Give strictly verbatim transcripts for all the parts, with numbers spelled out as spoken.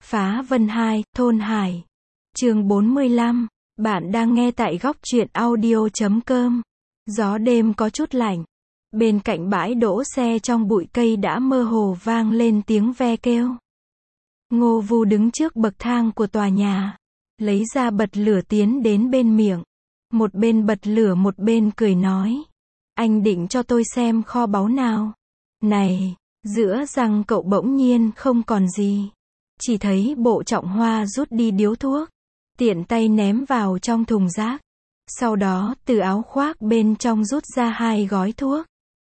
Phá Vân hai, Thôn Hải. Chương bốn mươi lăm. Bạn đang nghe tại góc truyện audio chấm com. Gió đêm có chút lạnh. Bên cạnh bãi đỗ xe trong bụi cây đã mơ hồ vang lên tiếng ve kêu. Ngô Vu đứng trước bậc thang của tòa nhà, lấy ra bật lửa tiến đến bên miệng. Một bên bật lửa một bên cười nói. Anh định cho tôi xem kho báu nào? Này, giữa răng cậu bỗng nhiên không còn gì. Chỉ thấy Bộ Trọng Hoa rút đi điếu thuốc, tiện tay ném vào trong thùng rác. Sau đó từ áo khoác bên trong rút ra hai gói thuốc,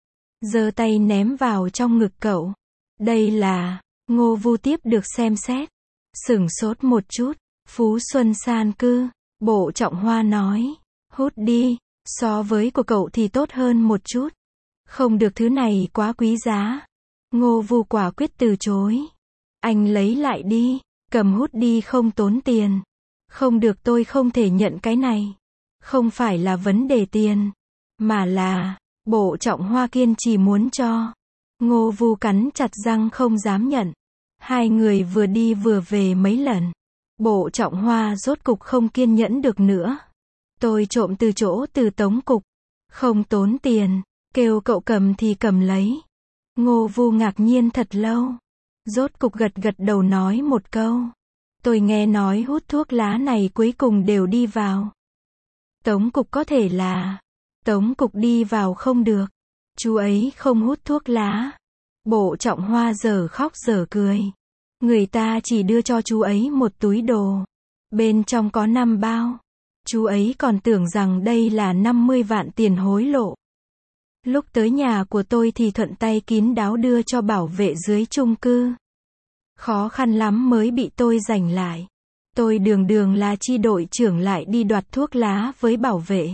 giơ tay ném vào trong ngực cậu. Đây là... Ngô Vu tiếp được xem xét, sửng sốt một chút. Phú Xuân San Cư. Bộ Trọng Hoa nói. Hút đi, so với của cậu thì tốt hơn một chút. Không được, thứ này quá quý giá. Ngô Vu quả quyết từ chối. Anh lấy lại đi, cầm hút đi, không tốn tiền. Không được, tôi không thể nhận cái này. Không phải là vấn đề tiền, mà là... Bộ Trọng Hoa kiên trì muốn cho. Ngô Vu cắn chặt răng không dám nhận. Hai người vừa đi vừa về mấy lần. Bộ Trọng Hoa rốt cục không kiên nhẫn được nữa. Tôi trộm từ chỗ từ Tống cục. Không tốn tiền, kêu cậu cầm thì cầm lấy. Ngô Vu ngạc nhiên thật lâu. Rốt cục gật gật đầu nói một câu. Tôi nghe nói hút thuốc lá này cuối cùng đều đi vào Tống cục. Có thể là Tống cục đi vào không được. Chú ấy không hút thuốc lá. Bộ Trọng Hoa giờ khóc giờ cười. Người ta chỉ đưa cho chú ấy một túi đồ, bên trong có năm bao. Chú ấy còn tưởng rằng đây là năm mươi vạn tiền hối lộ. Lúc tới nhà của tôi thì thuận tay kín đáo đưa cho bảo vệ dưới chung cư. Khó khăn lắm mới bị tôi giành lại. Tôi đường đường là chi đội trưởng lại đi đoạt thuốc lá với bảo vệ.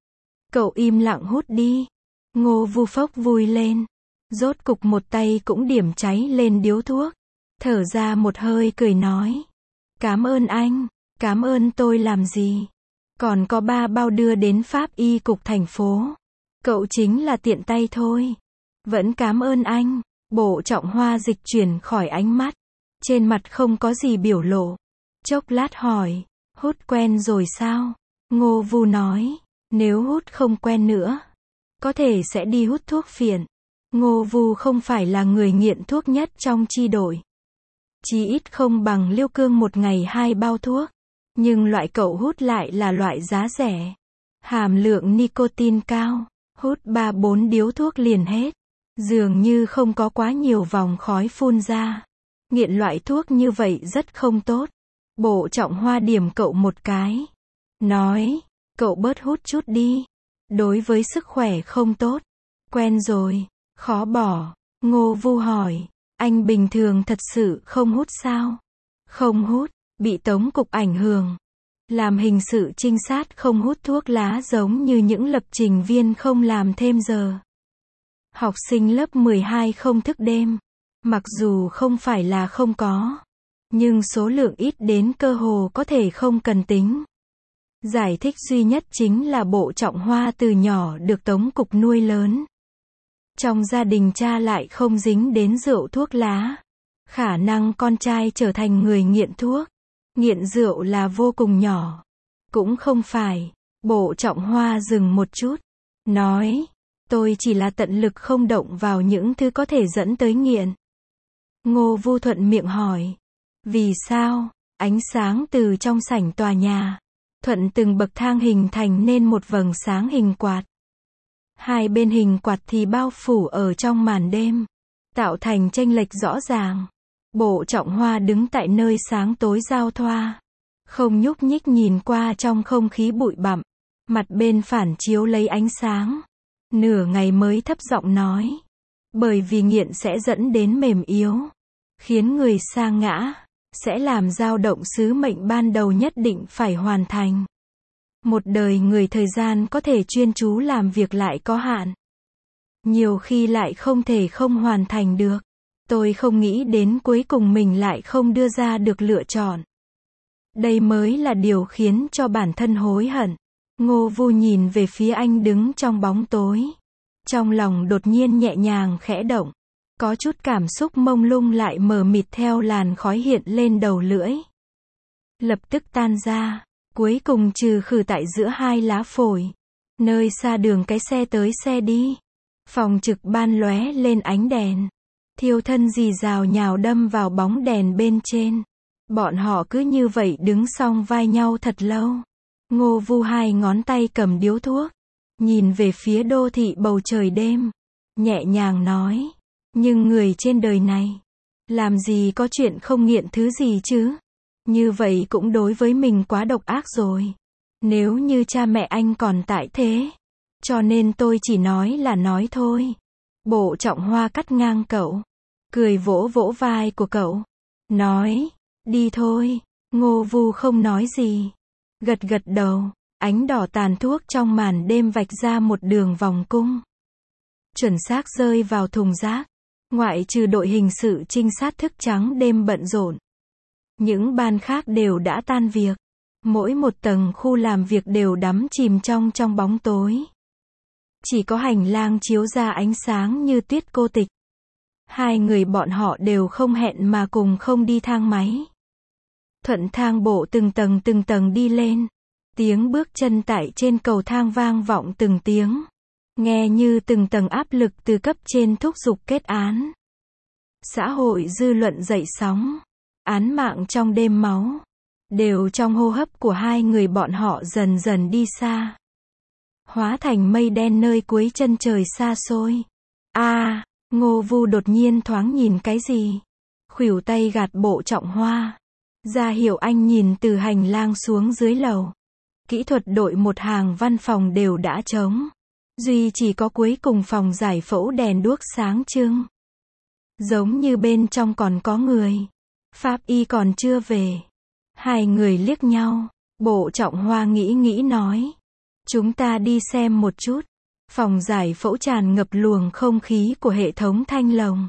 Cậu im lặng hút đi. Ngô Vu phốc vui lên. Rốt cục một tay cũng điểm cháy lên điếu thuốc. Thở ra một hơi cười nói. Cảm ơn anh. Cảm ơn tôi làm gì? Còn có ba bao đưa đến Pháp y cục thành phố. Cậu chính là tiện tay thôi. Vẫn cảm ơn anh. Bộ Trọng Hoa dịch chuyển khỏi ánh mắt. Trên mặt không có gì biểu lộ. Chốc lát hỏi. Hút quen rồi sao? Ngô Vu nói. Nếu hút không quen nữa, có thể sẽ đi hút thuốc phiện. Ngô Vu không phải là người nghiện thuốc nhất trong chi đội. Chí ít không bằng Liêu Cương một ngày hai bao thuốc. Nhưng loại cậu hút lại là loại giá rẻ. Hàm lượng nicotine cao. Hút ba bốn điếu thuốc liền hết. Dường như không có quá nhiều vòng khói phun ra. Nghiện loại thuốc như vậy rất không tốt. Bộ Trọng Hoa điểm cậu một cái. Nói, cậu bớt hút chút đi. Đối với sức khỏe không tốt. Quen rồi, khó bỏ. Ngô Vu hỏi, anh bình thường thật sự không hút sao? Không hút, bị Tống cục ảnh hưởng. Làm hình sự trinh sát không hút thuốc lá giống như những lập trình viên không làm thêm giờ. Học sinh lớp mười hai không thức đêm. Mặc dù không phải là không có, nhưng số lượng ít đến cơ hồ có thể không cần tính. Giải thích duy nhất chính là Bộ Trọng Hoa từ nhỏ được Tống cục nuôi lớn. Trong gia đình cha lại không dính đến rượu thuốc lá. Khả năng con trai trở thành người nghiện thuốc, nghiện rượu là vô cùng nhỏ. Cũng không phải. Bộ Trọng Hoa dừng một chút. Nói, tôi chỉ là tận lực không động vào những thứ có thể dẫn tới nghiện. Ngô Vu thuận miệng hỏi. Vì sao? Ánh sáng từ trong sảnh tòa nhà, thuận từng bậc thang hình thành nên một vầng sáng hình quạt. Hai bên hình quạt thì bao phủ ở trong màn đêm, tạo thành chênh lệch rõ ràng. Bộ Trọng Hoa đứng tại nơi sáng tối giao thoa, không nhúc nhích nhìn qua trong không khí bụi bặm. Mặt bên phản chiếu lấy ánh sáng. Nửa ngày mới thấp giọng nói. Bởi vì nghiện sẽ dẫn đến mềm yếu, khiến người sa ngã, sẽ làm dao động sứ mệnh ban đầu nhất định phải hoàn thành. Một đời người thời gian có thể chuyên chú làm việc lại có hạn. Nhiều khi lại không thể không hoàn thành được. Tôi không nghĩ đến cuối cùng mình lại không đưa ra được lựa chọn. Đây mới là điều khiến cho bản thân hối hận. Ngô Vu nhìn về phía anh đứng trong bóng tối. Trong lòng đột nhiên nhẹ nhàng khẽ động. Có chút cảm xúc mông lung lại mờ mịt theo làn khói hiện lên đầu lưỡi. Lập tức tan ra, cuối cùng trừ khử tại giữa hai lá phổi. Nơi xa đường cái xe tới xe đi. Phòng trực ban lóe lên ánh đèn. Thiêu thân rì rào nhào đâm vào bóng đèn bên trên. Bọn họ cứ như vậy đứng song vai nhau thật lâu. Ngô Vu hai ngón tay cầm điếu thuốc. Nhìn về phía đô thị bầu trời đêm. Nhẹ nhàng nói. Nhưng người trên đời này. Làm gì có chuyện không nghiện thứ gì chứ. Như vậy cũng đối với mình quá độc ác rồi. Nếu như cha mẹ anh còn tại thế. Cho nên tôi chỉ nói là nói thôi. Bộ Trọng Hoa cắt ngang cậu. Cười vỗ vỗ vai của cậu. Nói. Đi thôi. Ngô Vu không nói gì. Gật gật đầu. Ánh đỏ tàn thuốc trong màn đêm vạch ra một đường vòng cung. Chuẩn xác rơi vào thùng rác. Ngoại trừ đội hình sự trinh sát thức trắng đêm bận rộn. Những ban khác đều đã tan việc. Mỗi một tầng khu làm việc đều đắm chìm trong trong bóng tối. Chỉ có hành lang chiếu ra ánh sáng như tuyết cô tịch. Hai người bọn họ đều không hẹn mà cùng không đi thang máy. Thuận thang bộ từng tầng từng tầng đi lên. Tiếng bước chân tại trên cầu thang vang vọng từng tiếng. Nghe như từng tầng áp lực từ cấp trên thúc giục kết án. Xã hội dư luận dậy sóng. Án mạng trong đêm máu. Đều trong hô hấp của hai người bọn họ dần dần đi xa. Hóa thành mây đen nơi cuối chân trời xa xôi. A, à, Ngô Vu đột nhiên thoáng nhìn cái gì. Khuỷu tay gạt Bộ Trọng Hoa. Ra hiệu anh nhìn từ hành lang xuống dưới lầu. Kỹ thuật đội một hàng văn phòng đều đã trống. Duy chỉ có cuối cùng phòng giải phẫu đèn đuốc sáng trưng. Giống như bên trong còn có người. Pháp y còn chưa về. Hai người liếc nhau. Bộ Trọng Hoa nghĩ nghĩ nói. Chúng ta đi xem một chút. Phòng giải phẫu tràn ngập luồng không khí của hệ thống thanh lồng.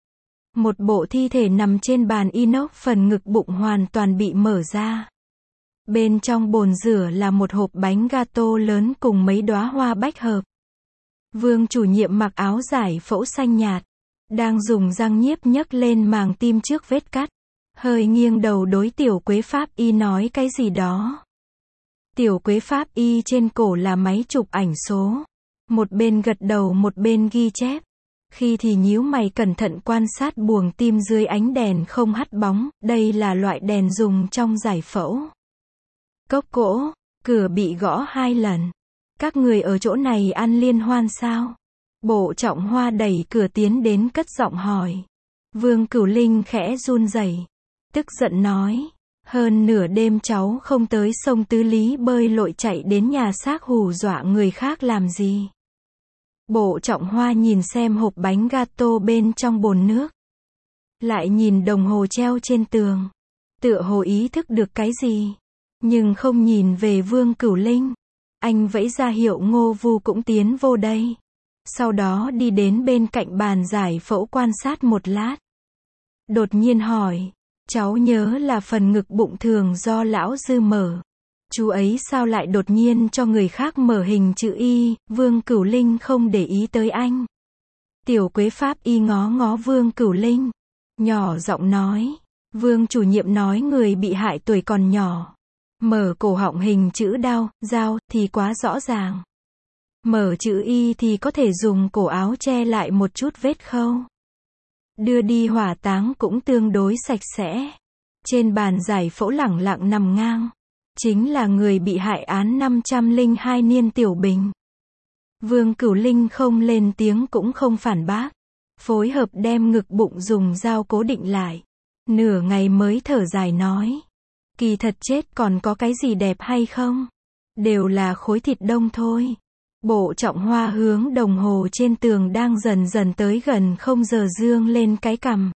Một bộ thi thể nằm trên bàn inox, phần ngực bụng hoàn toàn bị mở ra. Bên trong bồn rửa là một hộp bánh gato lớn cùng mấy đóa hoa bách hợp. Vương chủ nhiệm mặc áo giải phẫu xanh nhạt. Đang dùng răng nhiếp nhấc lên màng tim trước vết cắt. Hơi nghiêng đầu đối Tiểu Quế Pháp y nói cái gì đó. Tiểu Quế Pháp y trên cổ là máy chụp ảnh số. Một bên gật đầu một bên ghi chép. Khi thì nhíu mày cẩn thận quan sát buồng tim dưới ánh đèn không hắt bóng. Đây là loại đèn dùng trong giải phẫu. Cốc cỗ, cửa bị gõ hai lần. Các người ở chỗ này ăn liên hoan sao? Bộ Trọng Hoa đẩy cửa tiến đến cất giọng hỏi. Vương Cửu Linh khẽ run rẩy, tức giận nói. Hơn nửa đêm cháu không tới sông Tứ Lý bơi lội chạy đến nhà xác hù dọa người khác làm gì? Bộ Trọng Hoa nhìn xem hộp bánh gato bên trong bồn nước. Lại nhìn đồng hồ treo trên tường. Tựa hồ ý thức được cái gì. Nhưng không nhìn về Vương Cửu Linh. Anh vẫy ra hiệu Ngô Vu cũng tiến vô đây. Sau đó đi đến bên cạnh bàn giải phẫu quan sát một lát. Đột nhiên hỏi. Cháu nhớ là phần ngực bụng thường do lão Dư mở. Chú ấy sao lại đột nhiên cho người khác mở hình chữ Y? Vương Cửu Linh không để ý tới anh. Tiểu Quế Pháp y ngó ngó Vương Cửu Linh. Nhỏ giọng nói. Vương chủ nhiệm nói người bị hại tuổi còn nhỏ. Mở cổ họng hình chữ đao, dao, thì quá rõ ràng. Mở chữ Y thì có thể dùng cổ áo che lại một chút vết khâu. Đưa đi hỏa táng cũng tương đối sạch sẽ. Trên bàn giải phẫu lẳng lặng nằm ngang. Chính là người bị hại án năm trăm lẻ hai Niên Tiểu Bình. Vương Cửu Linh không lên tiếng cũng không phản bác. Phối hợp đem ngực bụng dùng dao cố định lại. Nửa ngày mới thở dài nói. Kỳ thật chết còn có cái gì đẹp hay không? Đều là khối thịt đông thôi. Bộ Trọng Hoa hướng đồng hồ trên tường đang dần dần tới gần không giờ dương lên cái cằm.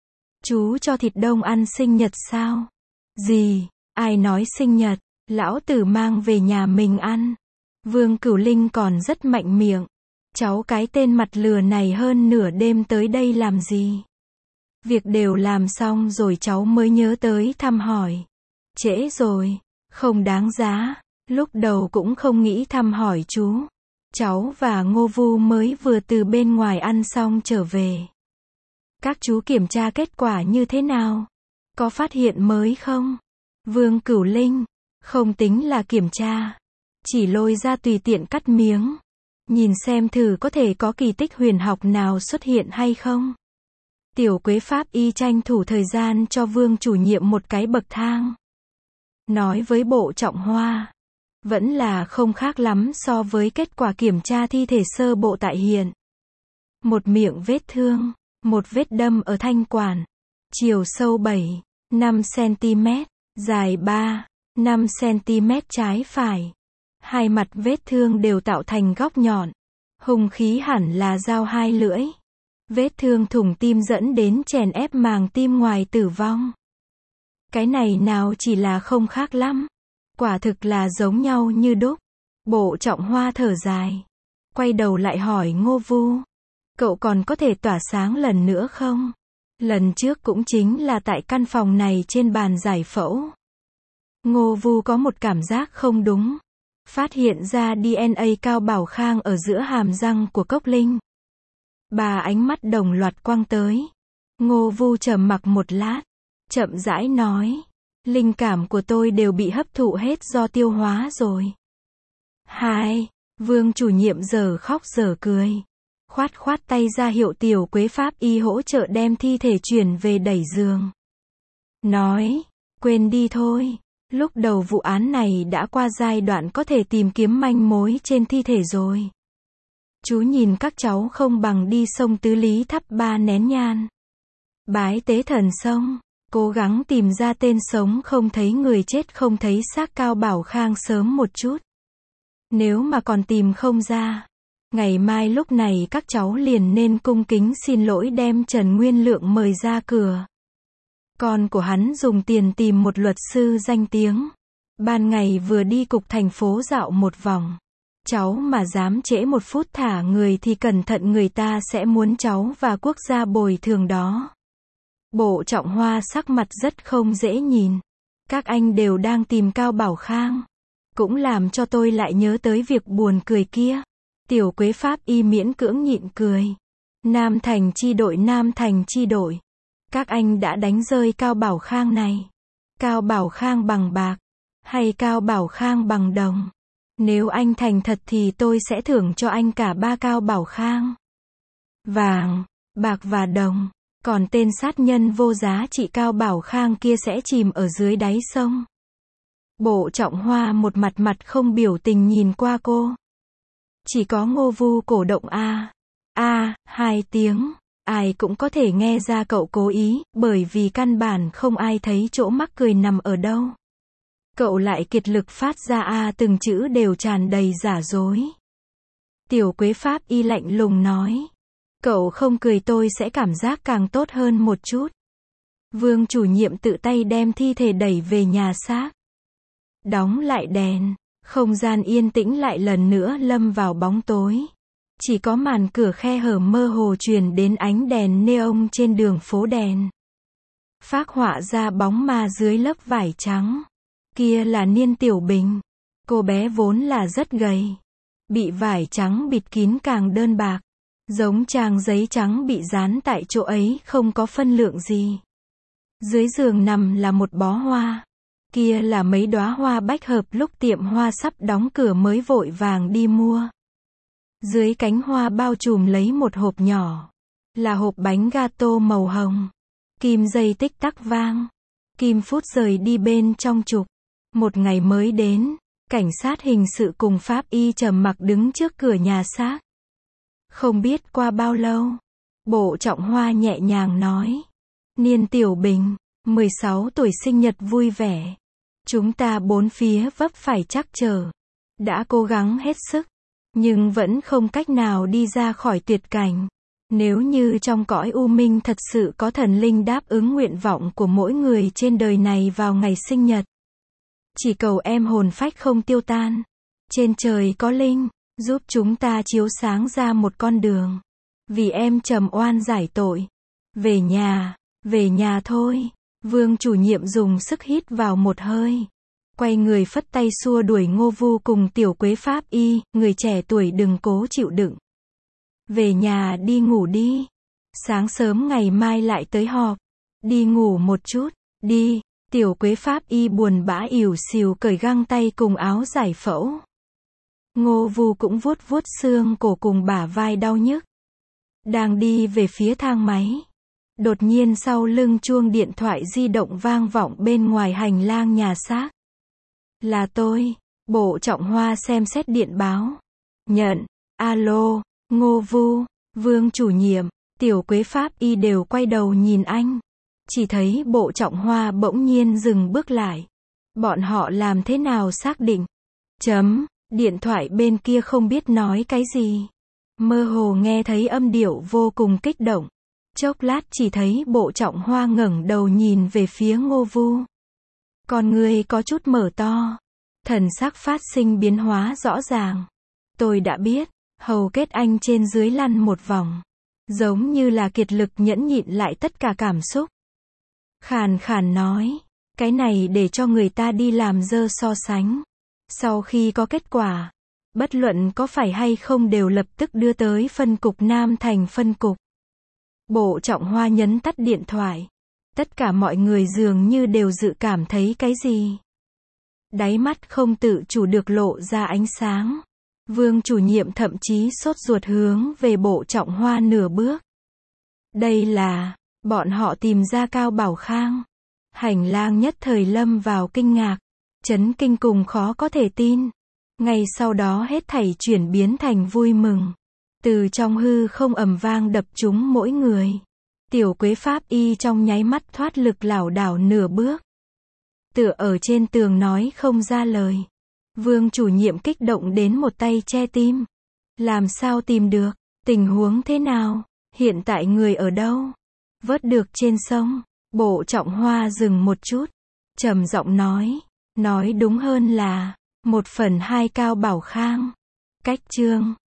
Chú cho thịt đông ăn sinh nhật sao? Gì? Ai nói sinh nhật? Lão tử mang về nhà mình ăn. Vương Cửu Linh còn rất mạnh miệng. Cháu cái tên mặt lừa này hơn nửa đêm tới đây làm gì? Việc đều làm xong rồi cháu mới nhớ tới thăm hỏi. Trễ rồi. Không đáng giá. Lúc đầu cũng không nghĩ thăm hỏi chú. Cháu và Ngô Vu mới vừa từ bên ngoài ăn xong trở về. Các chú kiểm tra kết quả như thế nào? Có phát hiện mới không? Vương Cửu Linh, không tính là kiểm tra. Chỉ lôi ra tùy tiện cắt miếng. Nhìn xem thử có thể có kỳ tích huyền học nào xuất hiện hay không. Tiểu Quế Pháp Y tranh thủ thời gian cho Vương chủ nhiệm một cái bậc thang. Nói với Bộ Trọng Hoa. Vẫn là không khác lắm so với kết quả kiểm tra thi thể sơ bộ tại hiện. Một miệng vết thương, một vết đâm ở thanh quản. Chiều sâu bảy, năm xăng-ti-mét, dài ba, năm xăng-ti-mét trái phải. Hai mặt vết thương đều tạo thành góc nhọn. Hung khí hẳn là dao hai lưỡi. Vết thương thủng tim dẫn đến chèn ép màng tim ngoài tử vong. Cái này nào chỉ là không khác lắm. Quả thực là giống nhau như đúc. Bộ Trọng Hoa thở dài. Quay đầu lại hỏi Ngô Vu. Cậu còn có thể tỏa sáng lần nữa không? Lần trước cũng chính là tại căn phòng này trên bàn giải phẫu. Ngô Vu có một cảm giác không đúng. Phát hiện ra đê en a Cao Bảo Khang ở giữa hàm răng của Cốc Linh. Bà ánh mắt đồng loạt quăng tới. Ngô Vu trầm mặc một lát. Chậm rãi nói. Linh cảm của tôi đều bị hấp thụ hết do tiêu hóa rồi. Hai, Vương chủ nhiệm giờ khóc giờ cười. Khoát khoát tay ra hiệu Tiểu Quế Pháp Y hỗ trợ đem thi thể chuyển về đẩy giường. Nói, quên đi thôi. Lúc đầu vụ án này đã qua giai đoạn có thể tìm kiếm manh mối trên thi thể rồi. Chú nhìn các cháu không bằng đi sông Tứ Lý thắp ba nén nhang. Bái tế thần sông. Cố gắng tìm ra tên sống không thấy người chết không thấy xác Cao Bảo Khang sớm một chút. Nếu mà còn tìm không ra, ngày mai lúc này các cháu liền nên cung kính xin lỗi đem Trần Nguyên Lượng mời ra cửa. Con của hắn dùng tiền tìm một luật sư danh tiếng. Ban ngày vừa đi cục thành phố dạo một vòng. Cháu mà dám trễ một phút thả người thì cẩn thận người ta sẽ muốn cháu và quốc gia bồi thường đó. Bộ Trọng Hoa sắc mặt rất không dễ nhìn. Các anh đều đang tìm Cao Bảo Khang. Cũng làm cho tôi lại nhớ tới việc buồn cười kia. Tiểu Quế Pháp Y miễn cưỡng nhịn cười. Nam Thành chi đội Nam Thành chi đội. Các anh đã đánh rơi Cao Bảo Khang này. Cao Bảo Khang bằng bạc. Hay Cao Bảo Khang bằng đồng. Nếu anh thành thật thì tôi sẽ thưởng cho anh cả ba Cao Bảo Khang. Vàng, bạc và đồng. Còn tên sát nhân vô giá trị Cao Bảo Khang kia sẽ chìm ở dưới đáy sông. Bộ Trọng Hoa một mặt mặt không biểu tình nhìn qua cô. Chỉ có Ngô Vu cổ động a a hai tiếng. Ai cũng có thể nghe ra cậu cố ý, bởi vì căn bản không ai thấy chỗ mắc cười nằm ở đâu. Cậu lại kiệt lực phát ra a từng chữ đều tràn đầy giả dối. Tiểu Quế Pháp Y lạnh lùng nói. Cậu không cười tôi sẽ cảm giác càng tốt hơn một chút. Vương chủ nhiệm tự tay đem thi thể đẩy về nhà xác. Đóng lại đèn, không gian yên tĩnh lại lần nữa lâm vào bóng tối. Chỉ có màn cửa khe hở mơ hồ truyền đến ánh đèn neon trên đường phố đèn. Phác họa ra bóng ma dưới lớp vải trắng. Kia là Niên Tiểu Bình. Cô bé vốn là rất gầy. Bị vải trắng bịt kín càng đơn bạc. Giống trang giấy trắng bị dán tại chỗ ấy không có phân lượng gì. Dưới giường nằm là một bó hoa. Kia là mấy đóa hoa bách hợp lúc tiệm hoa sắp đóng cửa mới vội vàng đi mua. Dưới cánh hoa bao trùm lấy một hộp nhỏ. Là hộp bánh gato màu hồng. Kim dây tích tắc vang. Kim phút rời đi bên trong trục. Một ngày mới đến. Cảnh sát hình sự cùng pháp y trầm mặc đứng trước cửa nhà xác. Không biết qua bao lâu. Bộ Trọng Hoa nhẹ nhàng nói. Niên Tiểu Bình, mười sáu tuổi sinh nhật vui vẻ. Chúng ta bốn phía vấp phải trắc trở. Đã cố gắng hết sức. Nhưng vẫn không cách nào đi ra khỏi tuyệt cảnh. Nếu như trong cõi u minh thật sự có thần linh đáp ứng nguyện vọng của mỗi người trên đời này vào ngày sinh nhật. Chỉ cầu em hồn phách không tiêu tan. Trên trời có linh, giúp chúng ta chiếu sáng ra một con đường. Vì em trầm oan giải tội. Về nhà, về nhà thôi. Vương chủ nhiệm dùng sức hít vào một hơi. Quay người phất tay xua đuổi Ngô Vu cùng Tiểu Quế Pháp Y, người trẻ tuổi đừng cố chịu đựng. Về nhà đi ngủ đi. Sáng sớm ngày mai lại tới họp. Đi ngủ một chút, đi. Tiểu Quế pháp y buồn bã ỉu xìu cởi găng tay cùng áo giải phẫu. Ngô Vu cũng vuốt vuốt xương cổ cùng bả vai đau nhức. Đang đi về phía thang máy. Đột nhiên sau lưng chuông điện thoại di động vang vọng bên ngoài hành lang nhà xác. Là tôi. Bộ Trọng Hoa xem xét điện báo. Nhận. Alo. Ngô Vu. Vương chủ nhiệm. Tiểu Quế pháp y đều quay đầu nhìn anh. Chỉ thấy Bộ Trọng Hoa bỗng nhiên dừng bước lại. Bọn họ làm thế nào xác định? Chấm. Điện thoại bên kia không biết nói cái gì. Mơ hồ nghe thấy âm điệu vô cùng kích động. Chốc lát chỉ thấy Bộ Trọng Hoa ngẩng đầu nhìn về phía Ngô Vu. Con người có chút mở to. Thần sắc phát sinh biến hóa rõ ràng. Tôi đã biết. Hầu kết anh trên dưới lăn một vòng. Giống như là kiệt lực nhẫn nhịn lại tất cả cảm xúc. Khàn khàn nói. Cái này để cho người ta đi làm dơ so sánh. Sau khi có kết quả, bất luận có phải hay không đều lập tức đưa tới phân cục Nam thành phân cục. Bộ Trọng Hoa nhấn tắt điện thoại. Tất cả mọi người dường như đều dự cảm thấy cái gì. Đáy mắt không tự chủ được lộ ra ánh sáng. Vương chủ nhiệm thậm chí sốt ruột hướng về Bộ Trọng Hoa nửa bước. Đây là, bọn họ tìm ra Cao Bảo Khang. Hành lang nhất thời lâm vào kinh ngạc, chấn kinh cùng khó có thể tin. Ngay sau đó hết thảy chuyển biến thành vui mừng. Từ trong hư không ầm vang đập trúng mỗi người. Tiểu Quế pháp y trong nháy mắt thoát lực lảo đảo nửa bước. Tựa ở trên tường nói không ra lời. Vương chủ nhiệm kích động đến một tay che tim. Làm sao tìm được? Tình huống thế nào? Hiện tại người ở đâu? Vớt được trên sông. Bộ Trọng Hoa dừng một chút. Trầm giọng nói. Nói đúng hơn là, một phần hai Cao Bảo Khang. Cách chương.